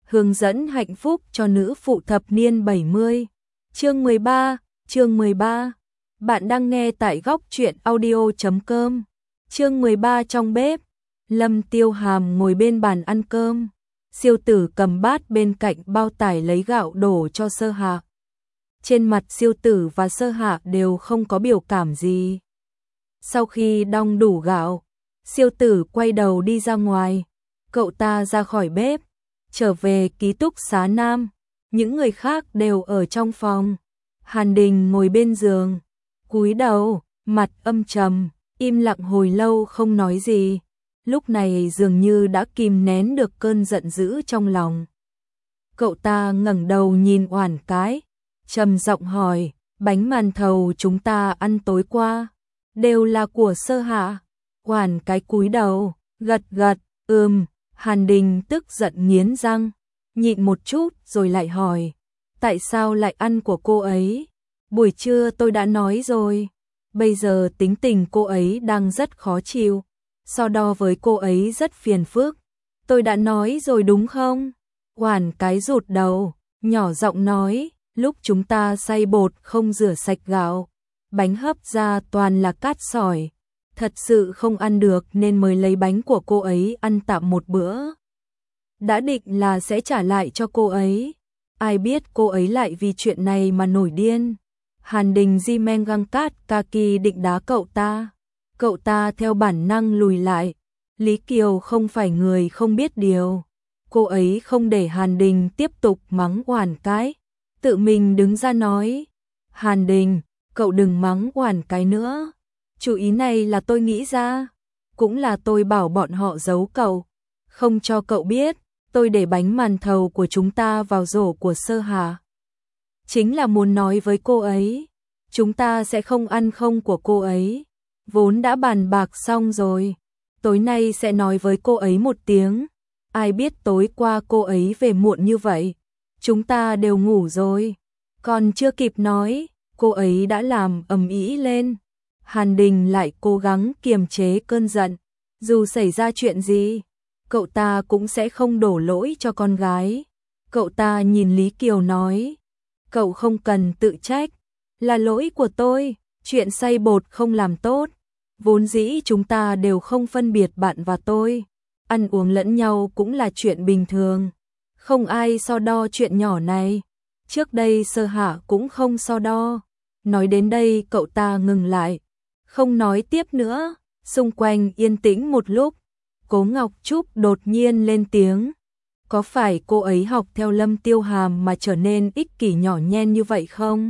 hướng dẫn hạnh phúc cho nữ phụ thập niên 70. Chương 13. Bạn đang nghe tại góc truyện audio.com. Chương 13 trong bếp. Lâm Tiêu Hàm ngồi bên bàn ăn cơm. Siêu Tử cầm bát bên cạnh bao tải lấy gạo đổ cho Sơ Hạ. Trên mặt Siêu Tử và Sơ Hạ đều không có biểu cảm gì. Sau khi đong đủ gạo, Siêu Tử quay đầu đi ra ngoài. Cậu ta ra khỏi bếp, trở về ký túc xá nam. Những người khác đều ở trong phòng. Hàn Đình ngồi bên giường, cúi đầu, mặt âm trầm, im lặng hồi lâu không nói gì. Lúc này dường như đã kìm nén được cơn giận dữ trong lòng. Cậu ta ngẩng đầu nhìn Oản Cái, trầm giọng hỏi, bánh màn thầu chúng ta ăn tối qua, đều là của Sơ Hạ. Oản Cái cúi đầu, gật gật, Hàn Đình tức giận nghiến răng, nhịn một chút rồi lại hỏi, tại sao lại ăn của cô ấy? Buổi trưa tôi đã nói rồi, bây giờ tính tình cô ấy đang rất khó chịu, so đo với cô ấy rất phiền phức. Tôi đã nói rồi đúng không? Oản Cái rụt đầu, nhỏ giọng nói, lúc chúng ta xay bột không rửa sạch gạo, bánh hấp ra toàn là cát sỏi. Thật sự không ăn được nên mới lấy bánh của cô ấy ăn tạm một bữa. Đã định là sẽ trả lại cho cô ấy. Ai biết cô ấy lại vì chuyện này mà nổi điên. Hàn Đình di men găng cát kaki định đá cậu ta. Cậu ta theo bản năng lùi lại. Lý Kiều không phải người không biết điều. Cô ấy không để Hàn Đình tiếp tục mắng Oản Cái. Tự mình đứng ra nói. Hàn Đình, cậu đừng mắng Oản Cái nữa. Chủ ý này là tôi nghĩ ra, cũng là tôi bảo bọn họ giấu cậu, không cho cậu biết, tôi để bánh màn thầu của chúng ta vào rổ của Sơ Hạ. Chính là muốn nói với cô ấy, chúng ta sẽ không ăn không của cô ấy, vốn đã bàn bạc xong rồi, tối nay sẽ nói với cô ấy một tiếng, ai biết tối qua cô ấy về muộn như vậy, chúng ta đều ngủ rồi, còn chưa kịp nói, cô ấy đã làm ầm ĩ lên. Hàn Đình lại cố gắng kiềm chế cơn giận, dù xảy ra chuyện gì, cậu ta cũng sẽ không đổ lỗi cho con gái. Cậu ta nhìn Lý Kiều nói, cậu không cần tự trách, là lỗi của tôi, chuyện xay bột không làm tốt, vốn dĩ chúng ta đều không phân biệt bạn và tôi, ăn uống lẫn nhau cũng là chuyện bình thường, không ai so đo chuyện nhỏ này, trước đây Sơ Hạ cũng không so đo. Nói đến đây cậu ta ngừng lại. Không nói tiếp nữa, xung quanh yên tĩnh một lúc, Cố Ngọc Trúc đột nhiên lên tiếng. Có phải cô ấy học theo Lâm Tiêu Hàm mà trở nên ích kỷ nhỏ nhen như vậy không?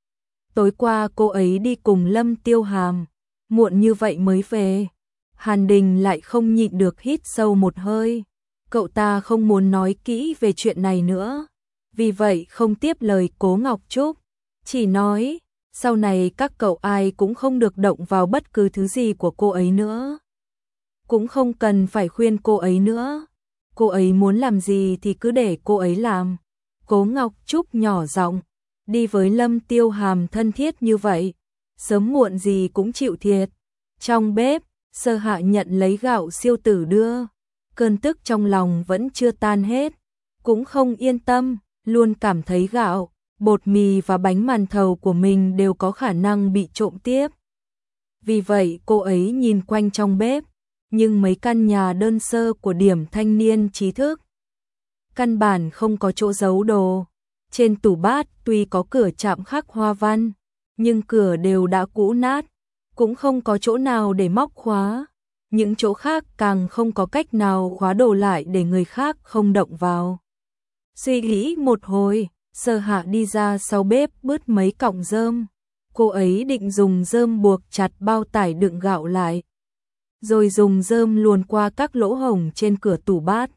Tối qua cô ấy đi cùng Lâm Tiêu Hàm, muộn như vậy mới về. Hàn Đình lại không nhịn được hít sâu một hơi. Cậu ta không muốn nói kỹ về chuyện này nữa, vì vậy không tiếp lời Cố Ngọc Trúc, chỉ nói sau này các cậu ai cũng không được động vào bất cứ thứ gì của cô ấy nữa. Cũng không cần phải khuyên cô ấy nữa. Cô ấy muốn làm gì thì cứ để cô ấy làm. Cố Ngọc Trúc nhỏ giọng, đi với Lâm Tiêu Hàm thân thiết như vậy, sớm muộn gì cũng chịu thiệt. Trong bếp, Sơ Hạ nhận lấy gạo Siêu Tử đưa. Cơn tức trong lòng vẫn chưa tan hết. Cũng không yên tâm, luôn cảm thấy gạo, bột mì và bánh màn thầu của mình đều có khả năng bị trộm tiếp. Vì vậy cô ấy nhìn quanh trong bếp, nhưng mấy căn nhà đơn sơ của điểm thanh niên trí thức, căn bản không có chỗ giấu đồ. Trên tủ bát tuy có cửa chạm khắc hoa văn, nhưng cửa đều đã cũ nát, cũng không có chỗ nào để móc khóa. Những chỗ khác càng không có cách nào khóa đồ lại để người khác không động vào. Suy nghĩ một hồi, Sơ Hạ đi ra sau bếp bứt mấy cọng rơm. Cô ấy định dùng rơm buộc chặt bao tải đựng gạo lại, rồi dùng rơm luồn qua các lỗ hổng trên cửa tủ bát.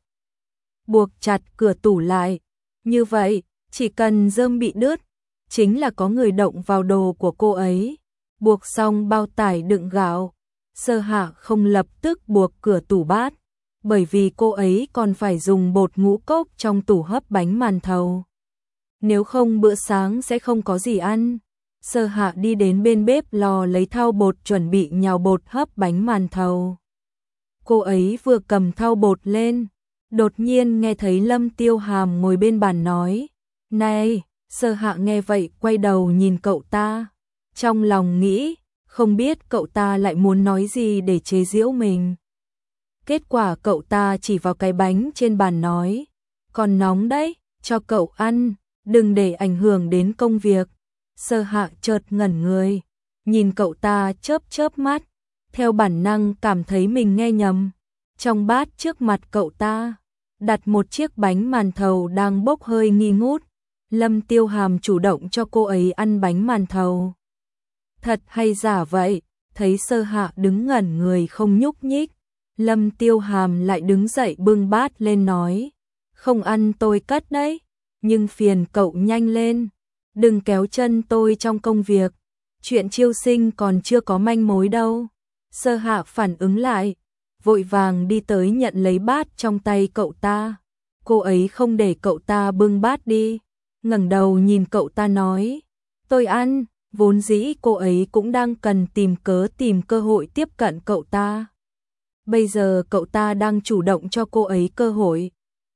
Buộc chặt cửa tủ lại. Như vậy, chỉ cần rơm bị đứt, chính là có người động vào đồ của cô ấy. Buộc xong bao tải đựng gạo, Sơ Hạ không lập tức buộc cửa tủ bát, bởi vì cô ấy còn phải dùng bột ngũ cốc trong tủ hấp bánh màn thầu. Nếu không bữa sáng sẽ không có gì ăn. Sơ Hạ đi đến bên bếp lò lấy thau bột chuẩn bị nhào bột hấp bánh màn thầu. Cô ấy vừa cầm thau bột lên, Đột nhiên nghe thấy Lâm Tiêu Hàm ngồi bên bàn nói, này, Sơ Hạ nghe vậy quay đầu nhìn cậu ta, trong lòng nghĩ, không biết cậu ta lại muốn nói gì để chế giễu mình. Kết quả cậu ta chỉ vào cái bánh trên bàn nói, còn nóng đấy, cho cậu ăn, đừng để ảnh hưởng đến công việc. Sơ Hạ chợt ngẩn người, nhìn cậu ta chớp chớp mắt, theo bản năng cảm thấy mình nghe nhầm. Trong bát trước mặt cậu ta, đặt một chiếc bánh màn thầu đang bốc hơi nghi ngút. Lâm Tiêu Hàm chủ động cho cô ấy ăn bánh màn thầu. Thật hay giả vậy? Thấy Sơ Hạ đứng ngẩn người không nhúc nhích, Lâm Tiêu Hàm lại đứng dậy bưng bát lên nói, không ăn tôi cất đấy, nhưng phiền cậu nhanh lên, đừng kéo chân tôi trong công việc, chuyện chiêu sinh còn chưa có manh mối đâu. Sơ Hạ phản ứng lại, vội vàng đi tới nhận lấy bát trong tay cậu ta. Cô ấy không để cậu ta bưng bát đi, ngẩng đầu nhìn cậu ta nói, tôi ăn. Vốn dĩ cô ấy cũng đang cần tìm cơ hội tiếp cận cậu ta. Bây giờ cậu ta đang chủ động cho cô ấy cơ hội.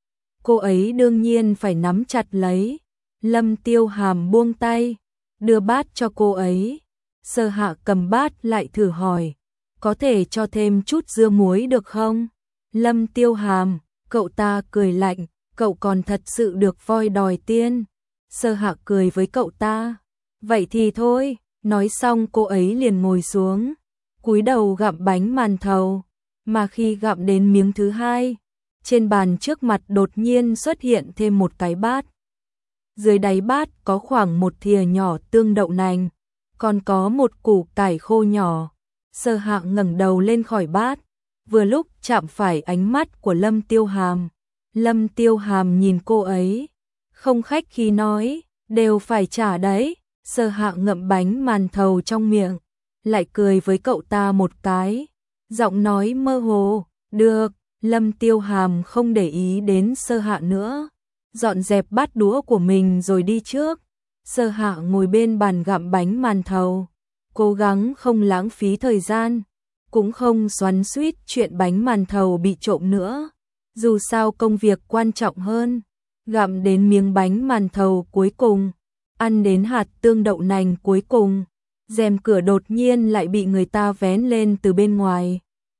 Cô ấy đương nhiên phải nắm chặt lấy. Lâm Tiêu Hàm buông tay, đưa bát cho cô ấy. Sơ Hạ cầm bát lại thử hỏi, có thể cho thêm chút dưa muối được không? Lâm Tiêu Hàm, cậu ta cười lạnh, cậu còn thật sự được voi đòi tiên. Sơ Hạ cười với cậu ta, vậy thì thôi, nói xong cô ấy liền ngồi xuống, cúi đầu gặm bánh màn thầu, mà khi gặm đến miếng thứ hai, trên bàn trước mặt đột nhiên xuất hiện thêm một cái bát. Dưới đáy bát có khoảng một thìa nhỏ tương đậu nành, còn có một củ cải khô nhỏ. Sơ Hạ ngẩng đầu lên khỏi bát, vừa lúc chạm phải ánh mắt của Lâm Tiêu Hàm. Lâm Tiêu Hàm nhìn cô ấy, không khách khí nói, đều phải trả đấy. Sơ Hạ ngậm bánh màn thầu trong miệng, lại cười với cậu ta một cái, giọng nói mơ hồ, được. Lâm Tiêu Hàm không để ý đến Sơ Hạ nữa, dọn dẹp bát đũa của mình rồi đi trước. Sơ Hạ ngồi bên bàn gặm bánh màn thầu, cố gắng không lãng phí thời gian, cũng không xoắn xuýt chuyện bánh màn thầu bị trộm nữa, dù sao công việc quan trọng hơn. Gặm đến miếng bánh màn thầu cuối cùng, ăn đến hạt tương đậu nành cuối cùng, rèm cửa đột nhiên lại bị người ta vén lên từ bên ngoài.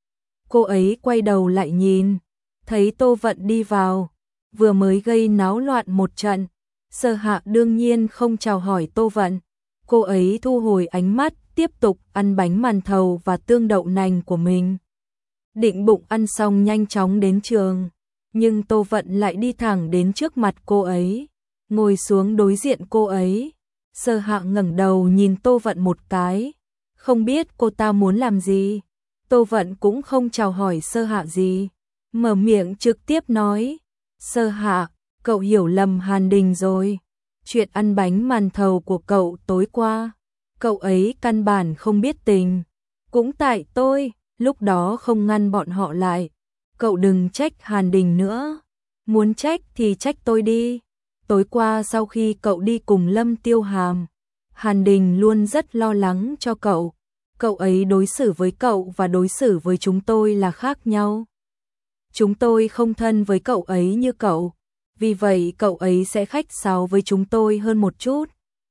Cô ấy quay đầu lại nhìn, thấy Tô Vận đi vào, vừa mới gây náo loạn một trận. Sơ Hạ đương nhiên không chào hỏi Tô Vận, cô ấy thu hồi ánh mắt, tiếp tục ăn bánh màn thầu và tương đậu nành của mình. Định bụng ăn xong nhanh chóng đến trường, nhưng Tô Vận lại đi thẳng đến trước mặt cô ấy, ngồi xuống đối diện cô ấy. Sơ Hạ ngẩng đầu nhìn Tô Vận một cái, không biết cô ta muốn làm gì. Tô Vận cũng không chào hỏi Sơ Hạ gì, mở miệng trực tiếp nói, Sơ Hạ, cậu hiểu lầm Hàn Đình rồi. Chuyện ăn bánh màn thầu của cậu tối qua, cậu ấy căn bản không biết tình. Cũng tại tôi, lúc đó không ngăn bọn họ lại. Cậu đừng trách Hàn Đình nữa, muốn trách thì trách tôi đi. Tối qua sau khi cậu đi cùng Lâm Tiêu Hàm, Hàn Đình luôn rất lo lắng cho cậu. Cậu ấy đối xử với cậu và đối xử với chúng tôi là khác nhau. Chúng tôi không thân với cậu ấy như cậu, vì vậy cậu ấy sẽ khách sáo với chúng tôi hơn một chút.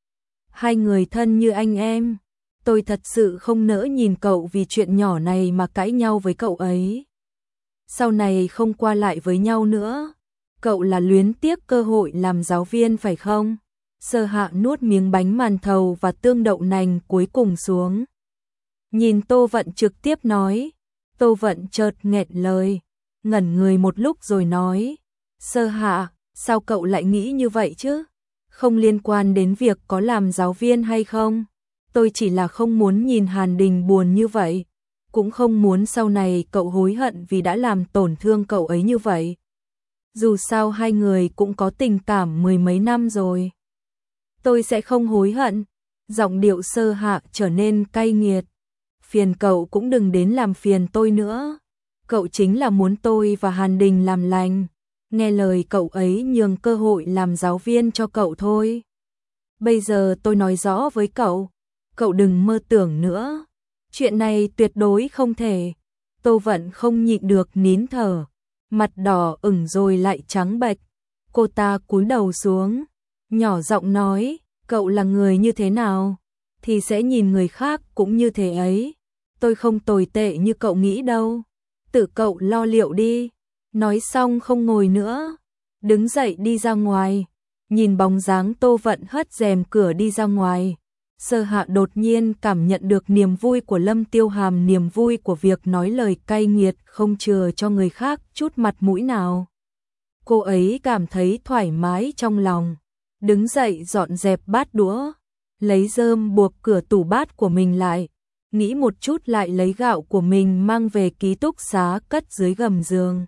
Hai người thân như anh em, tôi thật sự không nỡ nhìn cậu vì chuyện nhỏ này mà cãi nhau với cậu ấy. Sau này không qua lại với nhau nữa. Cậu là luyến tiếc cơ hội làm giáo viên phải không? Sơ Hạ nuốt miếng bánh màn thầu và tương đậu nành cuối cùng xuống. Nhìn Tô Vận trực tiếp nói. Tô Vận chợt nghẹn lời, ngẩn người một lúc rồi nói, Sơ Hạ, sao cậu lại nghĩ như vậy chứ? Không liên quan đến việc có làm giáo viên hay không. Tôi chỉ là không muốn nhìn Hàn Đình buồn như vậy, cũng không muốn sau này cậu hối hận vì đã làm tổn thương cậu ấy như vậy. Dù sao hai người cũng có tình cảm mười mấy năm rồi. Tôi sẽ không hối hận. Giọng điệu Sơ Hạ trở nên cay nghiệt. Phiền cậu cũng đừng đến làm phiền tôi nữa. Cậu chính là muốn tôi và Hàn Đình làm lành, nghe lời cậu ấy nhường cơ hội làm giáo viên cho cậu thôi. Bây giờ tôi nói rõ với cậu, cậu đừng mơ tưởng nữa. Chuyện này tuyệt đối không thể. Tô Vận không nhịn được nín thở, mặt đỏ ửng rồi lại trắng bệch. Cô ta cúi đầu xuống, nhỏ giọng nói, cậu là người như thế nào, thì sẽ nhìn người khác cũng như thế ấy. Tôi không tồi tệ như cậu nghĩ đâu, tự cậu lo liệu đi. Nói xong không ngồi nữa, đứng dậy đi ra ngoài, nhìn bóng dáng Tô Vận hất rèm cửa đi ra ngoài. Sơ Hạ đột nhiên cảm nhận được niềm vui của Lâm Tiêu Hàm, niềm vui của việc nói lời cay nghiệt không chừa cho người khác chút mặt mũi nào. Cô ấy cảm thấy thoải mái trong lòng, đứng dậy dọn dẹp bát đũa, lấy rơm buộc cửa tủ bát của mình lại, nghĩ một chút lại lấy gạo của mình mang về ký túc xá cất dưới gầm giường.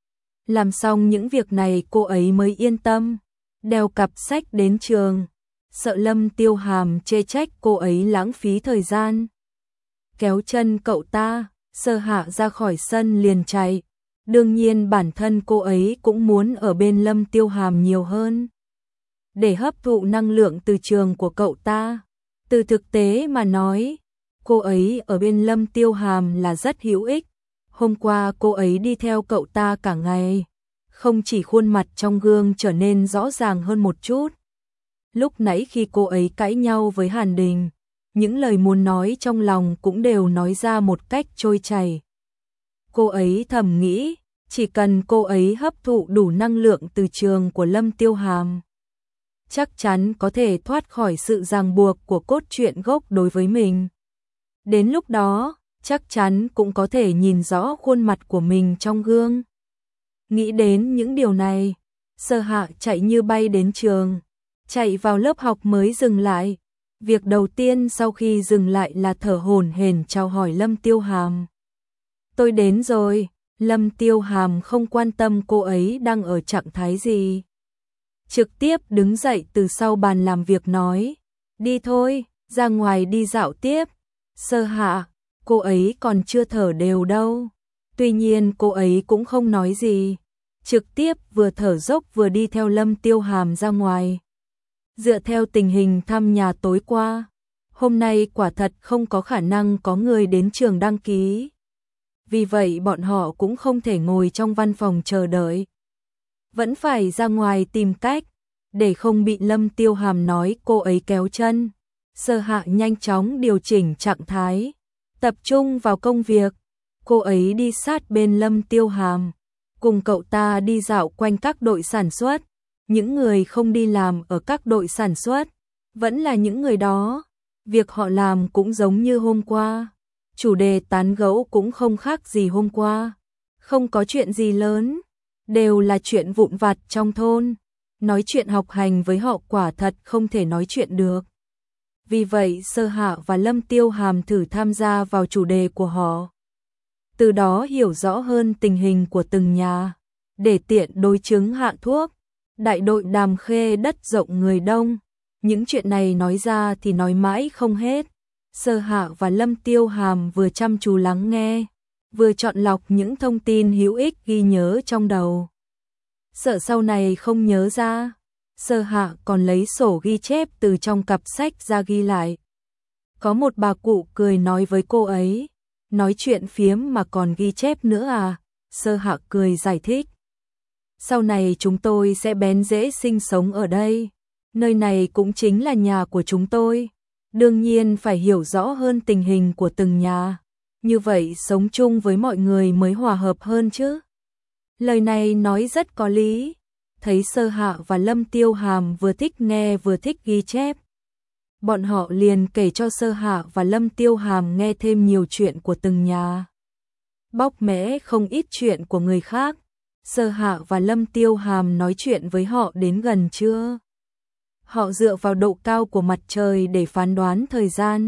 Làm xong những việc này cô ấy mới yên tâm, đeo cặp sách đến trường, sợ Lâm Tiêu Hàm chê trách cô ấy lãng phí thời gian. Kéo chân cậu ta, Sơ Hạ ra khỏi sân liền chạy. Đương nhiên bản thân cô ấy cũng muốn ở bên Lâm Tiêu Hàm nhiều hơn, để hấp thụ năng lượng từ trường của cậu ta. Từ thực tế mà nói, cô ấy ở bên Lâm Tiêu Hàm là rất hữu ích. Hôm qua cô ấy đi theo cậu ta cả ngày, không chỉ khuôn mặt trong gương trở nên rõ ràng hơn một chút. Lúc nãy khi cô ấy cãi nhau với Hàn Đình, những lời muốn nói trong lòng cũng đều nói ra một cách trôi chảy. Cô ấy thầm nghĩ, chỉ cần cô ấy hấp thụ đủ năng lượng từ trường của Lâm Tiêu Hàm, chắc chắn có thể thoát khỏi sự ràng buộc của cốt truyện gốc đối với mình. Đến lúc đó, chắc chắn cũng có thể nhìn rõ khuôn mặt của mình trong gương. Nghĩ đến những điều này, Sơ Hạ chạy như bay đến trường, chạy vào lớp học mới dừng lại. Việc đầu tiên sau khi dừng lại là thở hổn hển chào hỏi Lâm Tiêu Hàm. Tôi đến rồi. Lâm Tiêu Hàm không quan tâm cô ấy đang ở trạng thái gì, trực tiếp đứng dậy từ sau bàn làm việc nói, đi thôi, ra ngoài đi dạo tiếp. Sơ Hạ, cô ấy còn chưa thở đều đâu. Tuy nhiên cô ấy cũng không nói gì, trực tiếp vừa thở dốc vừa đi theo Lâm Tiêu Hàm ra ngoài. Dựa theo tình hình thăm nhà tối qua, hôm nay quả thật không có khả năng có người đến trường đăng ký. Vì vậy bọn họ cũng không thể ngồi trong văn phòng chờ đợi, vẫn phải ra ngoài tìm cách, để không bị Lâm Tiêu Hàm nói cô ấy kéo chân. Sơ Hạ nhanh chóng điều chỉnh trạng thái, tập trung vào công việc. Cô ấy đi sát bên Lâm Tiêu Hàm, cùng cậu ta đi dạo quanh các đội sản xuất. Những người không đi làm ở các đội sản xuất vẫn là những người đó, việc họ làm cũng giống như hôm qua. Chủ đề tán gẫu cũng không khác gì hôm qua, không có chuyện gì lớn, đều là chuyện vụn vặt trong thôn. Nói chuyện học hành với họ quả thật không thể nói chuyện được. Vì vậy Sơ Hạ và Lâm Tiêu Hàm thử tham gia vào chủ đề của họ, từ đó hiểu rõ hơn tình hình của từng nhà, để tiện đối chứng hạ thuốc. Đại đội Đàm Khê đất rộng người đông, những chuyện này nói ra thì nói mãi không hết. Sơ Hạ và Lâm Tiêu Hàm vừa chăm chú lắng nghe, vừa chọn lọc những thông tin hữu ích ghi nhớ trong đầu. Sợ sau này không nhớ ra, Sơ Hạ còn lấy sổ ghi chép từ trong cặp sách ra ghi lại. Có một bà cụ cười nói với cô ấy, nói chuyện phiếm mà còn ghi chép nữa à? Sơ Hạ cười giải thích, sau này chúng tôi sẽ bén rễ sinh sống ở đây, nơi này cũng chính là nhà của chúng tôi. Đương nhiên phải hiểu rõ hơn tình hình của từng nhà, như vậy sống chung với mọi người mới hòa hợp hơn chứ. Lời này nói rất có lý. Thấy Sơ Hạ và Lâm Tiêu Hàm vừa thích nghe vừa thích ghi chép, bọn họ liền kể cho Sơ Hạ và Lâm Tiêu Hàm nghe thêm nhiều chuyện của từng nhà, bóc mẽ không ít chuyện của người khác. Sơ Hạ và Lâm Tiêu Hàm nói chuyện với họ đến gần trưa. Họ dựa vào độ cao của mặt trời để phán đoán thời gian.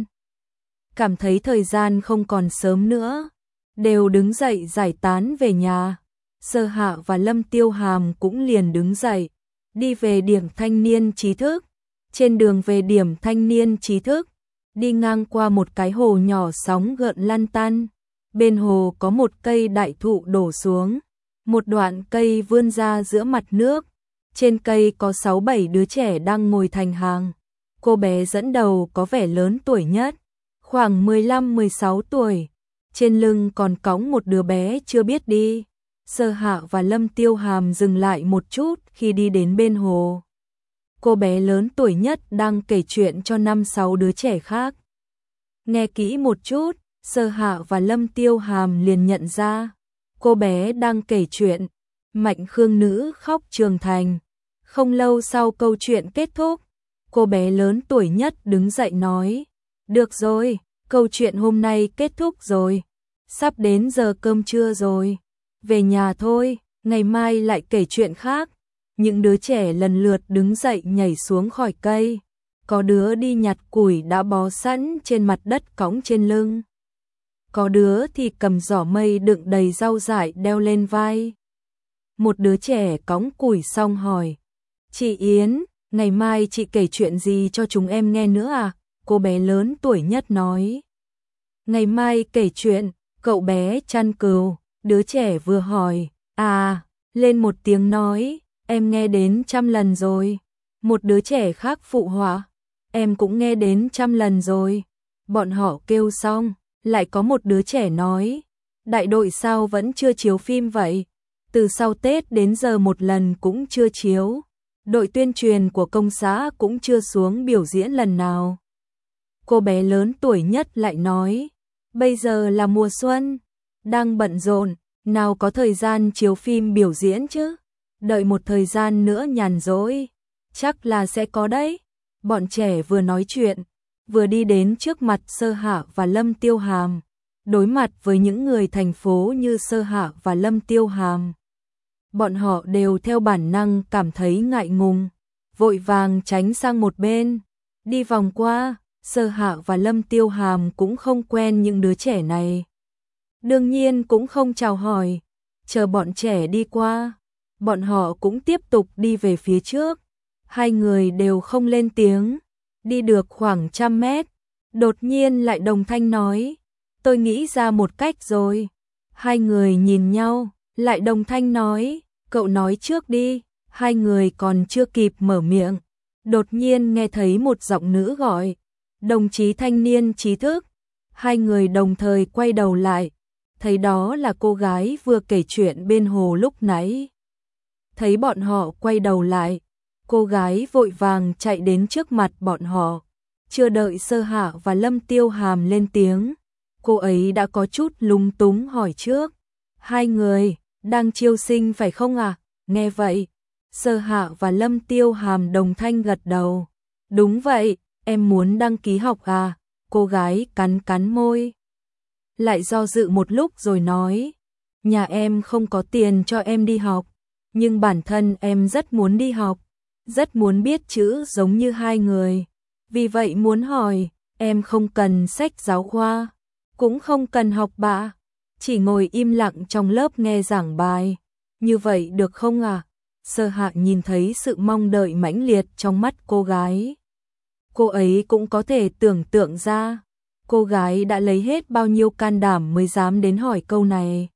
Cảm thấy thời gian không còn sớm nữa, đều đứng dậy giải tán về nhà. Sơ Hạ và Lâm Tiêu Hàm cũng liền đứng dậy, đi về điểm thanh niên trí thức. Trên đường về điểm thanh niên trí thức, đi ngang qua một cái hồ nhỏ sóng gợn lăn tăn. Bên hồ có một cây đại thụ đổ xuống, một đoạn cây vươn ra giữa mặt nước. Trên cây có 6-7 đứa trẻ đang ngồi thành hàng. Cô bé dẫn đầu có vẻ lớn tuổi nhất, khoảng 15-16 tuổi. Trên lưng còn cõng một đứa bé chưa biết đi. Sơ Hạ và Lâm Tiêu Hàm dừng lại một chút khi đi đến bên hồ. Cô bé lớn tuổi nhất đang kể chuyện cho 5-6 đứa trẻ khác. Nghe kỹ một chút, Sơ Hạ và Lâm Tiêu Hàm liền nhận ra, cô bé đang kể chuyện Mạnh Khương nữ khóc trường thành. Không lâu sau câu chuyện kết thúc, cô bé lớn tuổi nhất đứng dậy nói, được rồi, câu chuyện hôm nay kết thúc rồi, sắp đến giờ cơm trưa rồi, về nhà thôi, ngày mai lại kể chuyện khác. Những đứa trẻ lần lượt đứng dậy nhảy xuống khỏi cây, có đứa đi nhặt củi đã bó sẵn trên mặt đất cõng trên lưng. Có đứa thì cầm giỏ mây đựng đầy rau dại đeo lên vai. Một đứa trẻ cõng củi xong hỏi, chị Yến, ngày mai chị kể chuyện gì cho chúng em nghe nữa à? Cô bé lớn tuổi nhất nói, ngày mai kể chuyện, cậu bé chăn cừu. Đứa trẻ vừa hỏi, lên một tiếng nói, em nghe đến 100 lần rồi. Một đứa trẻ khác phụ họa, em cũng nghe đến 100 lần rồi. Bọn họ kêu xong, lại có một đứa trẻ nói, đại đội sao vẫn chưa chiếu phim vậy? Từ sau Tết đến giờ một lần cũng chưa chiếu. Đội tuyên truyền của công xã cũng chưa xuống biểu diễn lần nào. Cô bé lớn tuổi nhất lại nói, bây giờ là mùa xuân, đang bận rộn, nào có thời gian chiếu phim biểu diễn chứ? Đợi một thời gian nữa nhàn rỗi, chắc là sẽ có đấy. Bọn trẻ vừa nói chuyện, vừa đi đến trước mặt Sơ Hạ và Lâm Tiêu Hàm. Đối mặt với những người thành phố như Sơ Hạ và Lâm Tiêu Hàm, bọn họ đều theo bản năng cảm thấy ngại ngùng, vội vàng tránh sang một bên. Đi vòng qua, Sơ Hạ và Lâm Tiêu Hàm cũng không quen những đứa trẻ này, đương nhiên cũng không chào hỏi. Chờ bọn trẻ đi qua, bọn họ cũng tiếp tục đi về phía trước. Hai người đều không lên tiếng. Đi được khoảng 100 mét, đột nhiên lại đồng thanh nói, tôi nghĩ ra một cách rồi. Hai người nhìn nhau, lại đồng thanh nói, cậu nói trước đi. Hai người còn chưa kịp mở miệng, đột nhiên nghe thấy một giọng nữ gọi, đồng chí thanh niên trí thức. Hai người đồng thời quay đầu lại, thấy đó là cô gái vừa kể chuyện bên hồ lúc nãy. Thấy bọn họ quay đầu lại, cô gái vội vàng chạy đến trước mặt bọn họ. Chưa đợi Sơ Hạ và Lâm Tiêu Hàm lên tiếng, cô ấy đã có chút lúng túng hỏi trước, hai người đang chiêu sinh phải không à? Nghe vậy, Sơ Hạ và Lâm Tiêu Hàm đồng thanh gật đầu. Đúng vậy, em muốn đăng ký học à? Cô gái cắn cắn môi, lại do dự một lúc rồi nói, nhà em không có tiền cho em đi học, nhưng bản thân em rất muốn đi học, rất muốn biết chữ giống như hai người. Vì vậy muốn hỏi, em không cần sách giáo khoa, cũng không cần học bạ, chỉ ngồi im lặng trong lớp nghe giảng bài, như vậy được không à? Sơ Hạ nhìn thấy sự mong đợi mãnh liệt trong mắt cô gái. Cô ấy cũng có thể tưởng tượng ra, cô gái đã lấy hết bao nhiêu can đảm mới dám đến hỏi câu này.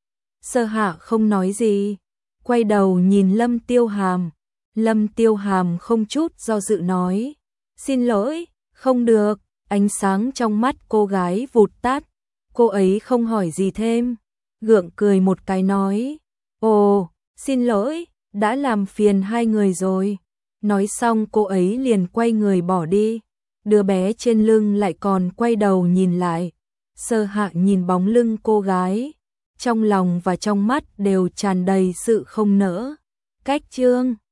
Sơ Hạ không nói gì, quay đầu nhìn Lâm Tiêu Hàm. Lâm Tiêu Hàm không chút do dự nói, xin lỗi, không được. Ánh sáng trong mắt cô gái vụt tắt, cô ấy không hỏi gì thêm, gượng cười một cái nói, ồ, xin lỗi, đã làm phiền hai người rồi. Nói xong cô ấy liền quay người bỏ đi, đứa bé trên lưng lại còn quay đầu nhìn lại. Sơ Hạ nhìn bóng lưng cô gái, trong lòng và trong mắt đều tràn đầy sự không nỡ. Cách chương